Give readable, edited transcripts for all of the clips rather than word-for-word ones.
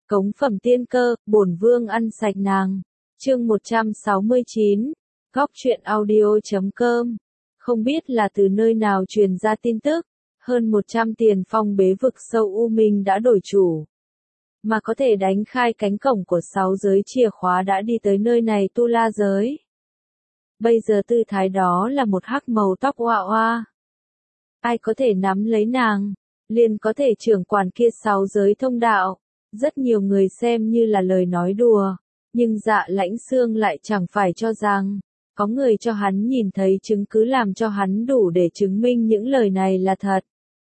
Cống phẩm tiên cơ, bổn vương ăn sạch nàng. Chương 169, Góc truyện audio.com. Không biết là từ nơi nào truyền ra tin tức, hơn 100 tiền phong bế vực sâu U Minh đã đổi chủ. Mà có thể đánh khai cánh cổng của 6 giới chìa khóa đã đi tới nơi này Tu La giới. Bây giờ tư thái đó là một hắc màu tóc oa oa. Ai có thể nắm lấy nàng, liền có thể trưởng quản kia 6 giới thông đạo. Rất nhiều người xem như là lời nói đùa, nhưng Dạ Lãnh Xương lại chẳng phải cho rằng, có người cho hắn nhìn thấy chứng cứ làm cho hắn đủ để chứng minh những lời này là thật.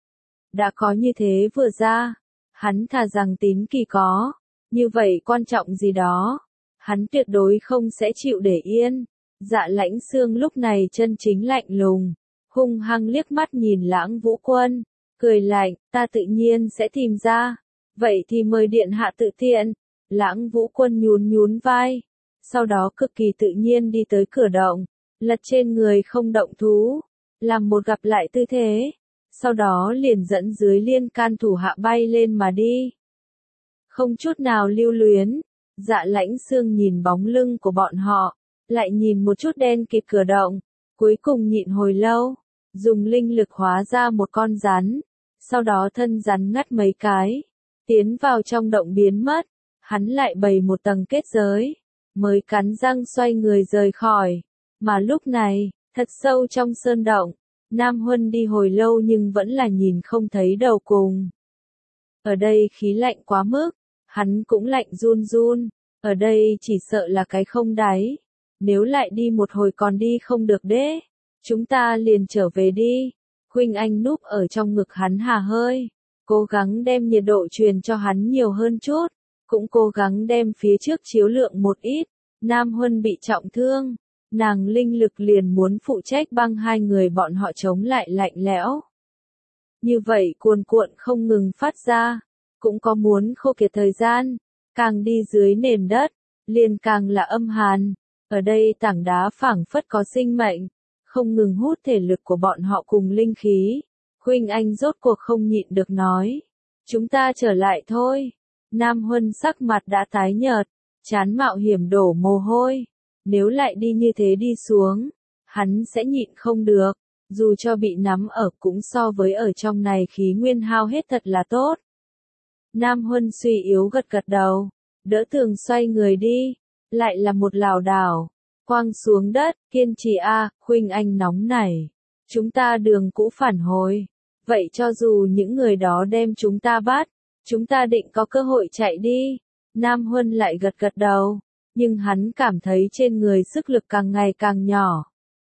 Đã có như thế vừa ra, hắn thà rằng tín kỳ có, như vậy quan trọng gì đó, hắn tuyệt đối không sẽ chịu để yên. Dạ Lãnh Xương lúc này chân chính lạnh lùng, hung hăng liếc mắt nhìn Lãng Vũ Quân, cười lạnh, ta tự nhiên sẽ tìm ra. Vậy thì mời điện hạ tự tiện. Lãng Vũ Quân nhún nhún vai, sau đó cực kỳ tự nhiên đi tới cửa động, lật trên người không động thú, làm một gặp lại tư thế, sau đó liền dẫn dưới liên can thủ hạ bay lên mà đi. Không chút nào lưu luyến, Dạ Lãnh Xương nhìn bóng lưng của bọn họ, lại nhìn một chút đen kịt cửa động, cuối cùng nhịn hồi lâu, dùng linh lực hóa ra một con rắn, sau đó thân rắn ngắt mấy cái, tiến vào trong động biến mất, hắn lại bày một tầng kết giới, mới cắn răng xoay người rời khỏi. Mà lúc này, thật sâu trong sơn động, Nam Huân đi hồi lâu nhưng vẫn là nhìn không thấy đầu cùng. Ở đây khí lạnh quá mức, hắn cũng lạnh run run, ở đây chỉ sợ là cái không đáy, nếu lại đi một hồi còn đi không được đế, chúng ta liền trở về đi. Khuynh Anh núp ở trong ngực hắn hà hơi, cố gắng đem nhiệt độ truyền cho hắn nhiều hơn chút, cũng cố gắng đem phía trước chiếu lượng một ít. Nam Huân bị trọng thương, nàng linh lực liền muốn phụ trách băng hai người bọn họ chống lại lạnh lẽo. Như vậy cuồn cuộn không ngừng phát ra, cũng có muốn khô kiệt thời gian, càng đi dưới nền đất, liền càng là âm hàn. Ở đây tảng đá phảng phất có sinh mệnh, không ngừng hút thể lực của bọn họ cùng linh khí. Khuynh Anh rốt cuộc không nhịn được nói, chúng ta trở lại thôi. Nam Huân sắc mặt đã tái nhợt, chán mạo hiểm đổ mồ hôi. Nếu lại đi như thế đi xuống, hắn sẽ nhịn không được, dù cho bị nắm ở cũng so với ở trong này khí nguyên hao hết thật là tốt. Nam Huân suy yếu gật gật đầu, đỡ tường xoay người đi, lại là một lảo đảo, quăng xuống đất, kiên trì a. Khuynh Anh nóng nảy, chúng ta đường cũ phản hồi, vậy cho dù những người đó đem chúng ta bắt, chúng ta định có cơ hội chạy đi. Nam Huân lại gật gật đầu, nhưng hắn cảm thấy trên người sức lực càng ngày càng nhỏ.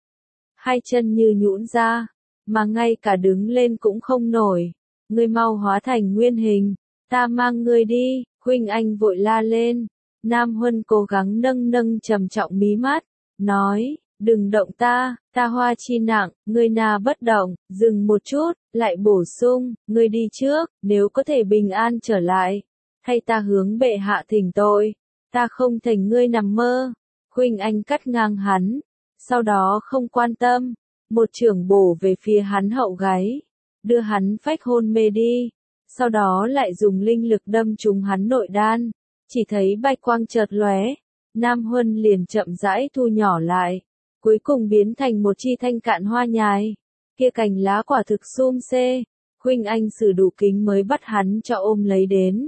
Hai chân như nhũn ra, mà ngay cả đứng lên cũng không nổi. Ngươi mau hóa thành nguyên hình, ta mang ngươi đi. Khuynh Anh vội la lên. Nam Huân cố gắng nâng nâng trầm trọng mí mắt, nói, đừng động ta hoa chi nặng, ngươi na bất động, dừng một chút, lại bổ sung, ngươi đi trước, nếu có thể bình an trở lại, hay ta hướng bệ hạ thỉnh tội, ta không thành ngươi nằm mơ. Khuynh Anh cắt ngang hắn, sau đó không quan tâm, một chưởng bổ về phía hắn hậu gáy, đưa hắn phách hôn mê đi, sau đó lại dùng linh lực đâm trúng hắn nội đan, chỉ thấy bạch quang chợt lóe, Nam Huân liền chậm rãi thu nhỏ lại, cuối cùng biến thành một chi thanh cạn hoa nhài, kia cành lá quả thực sum xê. Khuynh Anh sử đủ kính mới bắt hắn cho ôm lấy đến.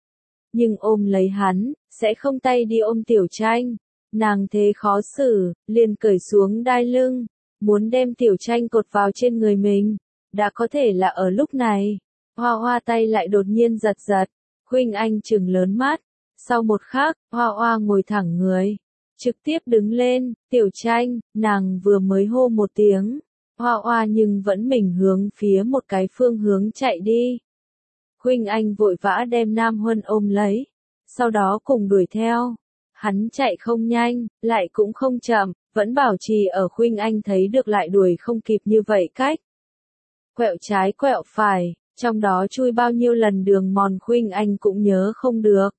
Nhưng ôm lấy hắn, sẽ không tay đi ôm Tiểu Tranh. Nàng thế khó xử, liền cởi xuống đai lưng, muốn đem Tiểu Tranh cột vào trên người mình. Đã có thể là ở lúc này, Hoa Hoa tay lại đột nhiên giật giật. Khuynh Anh trừng lớn mắt, sau một khắc, Hoa Hoa ngồi thẳng người, trực tiếp đứng lên. Tiểu Tranh, nàng vừa mới hô một tiếng, Hoa Hoa nhưng vẫn mình hướng phía một cái phương hướng chạy đi. Khuynh Anh vội vã đem Nam Huân ôm lấy, sau đó cùng đuổi theo. Hắn chạy không nhanh, lại cũng không chậm, vẫn bảo trì ở Khuynh Anh thấy được lại đuổi không kịp như vậy cách. Quẹo trái quẹo phải, trong đó chui bao nhiêu lần đường mòn Khuynh Anh cũng nhớ không được.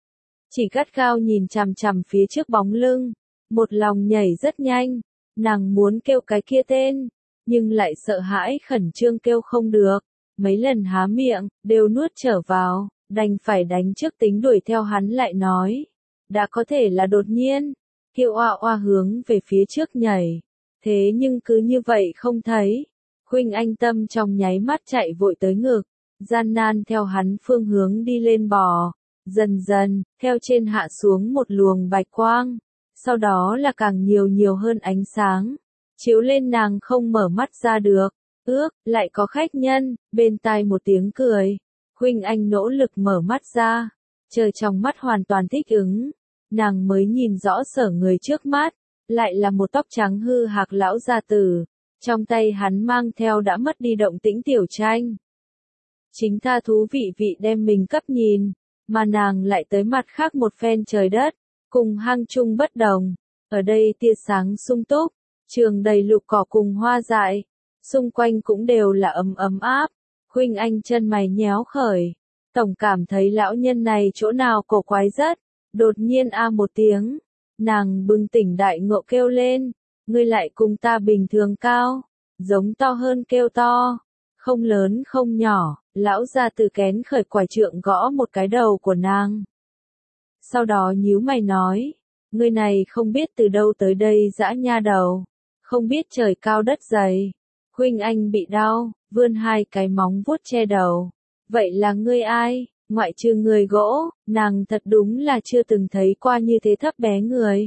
Chỉ gắt gao nhìn chằm chằm phía trước bóng lưng, một lòng nhảy rất nhanh, nàng muốn kêu cái kia tên, nhưng lại sợ hãi khẩn trương kêu không được, mấy lần há miệng, đều nuốt trở vào, đành phải đánh trước tính đuổi theo hắn lại nói. Đã có thể là đột nhiên, Kiều oa oa hướng về phía trước nhảy. Thế nhưng cứ như vậy không thấy. Khuynh Anh tâm trong nháy mắt chạy vội tới ngực, gian nan theo hắn phương hướng đi lên bò. Dần dần, theo trên hạ xuống một luồng bạch quang, sau đó là càng nhiều hơn ánh sáng, chiếu lên nàng không mở mắt ra được. Lại có khách nhân, bên tai một tiếng cười. Khuynh Anh nỗ lực mở mắt ra, chờ trong mắt hoàn toàn thích ứng, nàng mới nhìn rõ sở người trước mắt, lại là một tóc trắng hư hạc lão gia tử, trong tay hắn mang theo đã mất đi động tĩnh tiểu tranh. Chính tha thú vị đem mình cấp nhìn, mà nàng lại tới mặt khác một phen trời đất, cùng hang chung bất đồng. Ở đây tia sáng sung túc, trường đầy lục cỏ cùng hoa dại, xung quanh cũng đều là ấm áp. Khuynh Anh chân mày nhéo khởi, tổng cảm thấy lão nhân này chỗ nào cổ quái rất. Đột nhiên một tiếng, nàng bừng tỉnh đại ngộ kêu lên, ngươi lại cùng ta bình thường cao, giống to hơn kêu to, không lớn không nhỏ. Lão gia tử kén khởi quải trượng gõ một cái đầu của nàng. Sau đó nhíu mày nói, ngươi này không biết từ đâu tới đây dã nha đầu, không biết trời cao đất dày. Khuynh Anh bị đau, vươn hai cái móng vuốt che đầu. Vậy là ngươi ai? Ngoại trừ người gỗ, nàng thật đúng là chưa từng thấy qua như thế thấp bé người.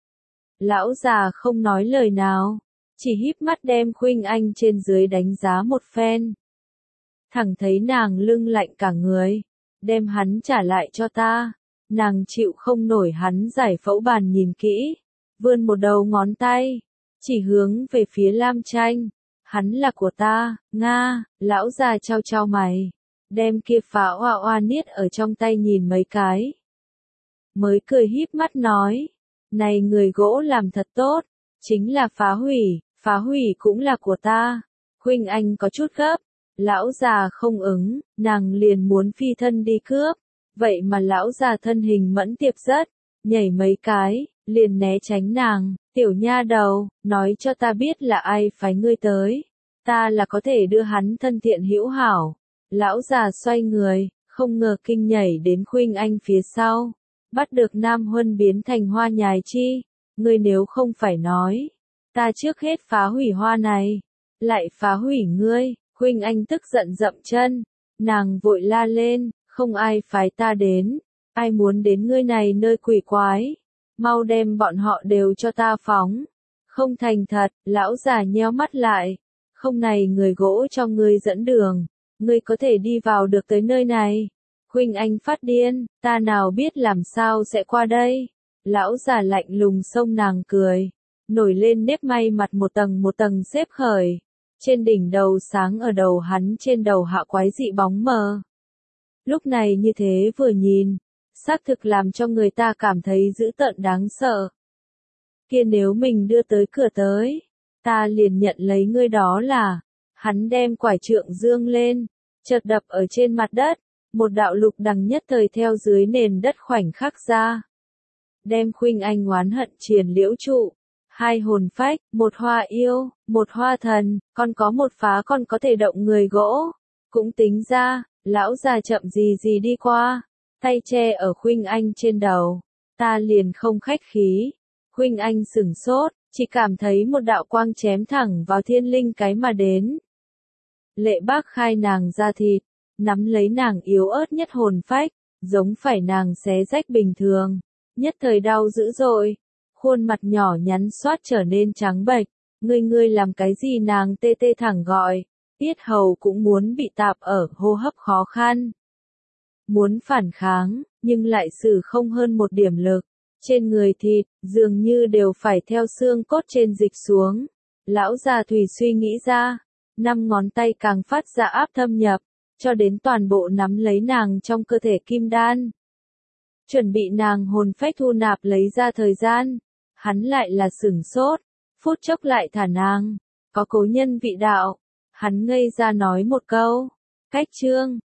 Lão già không nói lời nào, chỉ híp mắt đem Khuynh Anh trên dưới đánh giá một phen. Thẳng thấy nàng lưng lạnh cả người, đem hắn trả lại cho ta. Nàng chịu không nổi hắn giải phẫu bàn nhìn kỹ, vươn một đầu ngón tay, chỉ hướng về phía Lam Tranh. Hắn là của ta, Nga. Lão già trao mày, đem kia phá oa oa niết ở trong tay nhìn mấy cái. Mới cười híp mắt nói, này người gỗ làm thật tốt, chính là phá hủy cũng là của ta. Khuynh Anh có chút gấp, lão già không ứng, nàng liền muốn phi thân đi cướp. Vậy mà lão già thân hình mẫn tiệp rất, nhảy mấy cái, liền né tránh nàng. Tiểu nha đầu, nói cho ta biết là ai phái ngươi tới, ta là có thể đưa hắn thân thiện hữu hảo. Lão già xoay người, không ngờ kinh nhảy đến Khuynh Anh phía sau, bắt được Nam Huân biến thành hoa nhài chi. Ngươi nếu không phải nói, ta trước hết phá hủy hoa này, lại phá hủy ngươi. Khuynh Anh tức giận dậm chân, nàng vội la lên, không ai phái ta đến, ai muốn đến ngươi này nơi quỷ quái, mau đem bọn họ đều cho ta phóng. Không thành thật. Lão già nheo mắt lại, không này người gỗ cho ngươi dẫn đường, ngươi có thể đi vào được tới nơi này. Khuynh Anh phát điên, ta nào biết làm sao sẽ qua đây. Lão già lạnh lùng xông nàng cười, nổi lên nếp may mặt một tầng xếp khởi, trên đỉnh đầu sáng ở đầu hắn trên đầu hạ quái dị bóng mờ. Lúc này như thế vừa nhìn, xác thực làm cho người ta cảm thấy dữ tợn đáng sợ. Kia nếu mình đưa tới cửa tới, ta liền nhận lấy ngươi đó là. Hắn đem quải trượng dương lên, chợt đập ở trên mặt đất, một đạo lục đằng nhất thời theo dưới nền đất khoảnh khắc ra. Đem Khuynh Anh oán hận triền liễu trụ, hai hồn phách, một hoa yêu, một hoa thần, còn có một phá con có thể động người gỗ. Cũng tính ra, lão già chậm gì đi qua, tay che ở Khuynh Anh trên đầu, ta liền không khách khí. Khuynh Anh sửng sốt, chỉ cảm thấy một đạo quang chém thẳng vào thiên linh cái mà đến. Lệ bác khai nàng ra thịt, nắm lấy nàng yếu ớt nhất hồn phách, giống phải nàng xé rách bình thường, nhất thời đau dữ dội, khuôn mặt nhỏ nhắn xoát trở nên trắng bệch. Ngươi làm cái gì? Nàng tê tê thẳng gọi, tiết hầu cũng muốn bị tạp ở, hô hấp khó khăn. Muốn phản kháng, nhưng lại sử không hơn một điểm lực, trên người thịt, dường như đều phải theo xương cốt trên dịch xuống. Lão già thủy suy nghĩ ra, 5 ngón tay càng phát ra áp thâm nhập, cho đến toàn bộ nắm lấy nàng trong cơ thể kim đan. Chuẩn bị nàng hồn phách thu nạp lấy ra thời gian, hắn lại là sửng sốt, phút chốc lại thả nàng, có cố nhân vị đạo. Hắn ngây ra nói một câu, cách chương.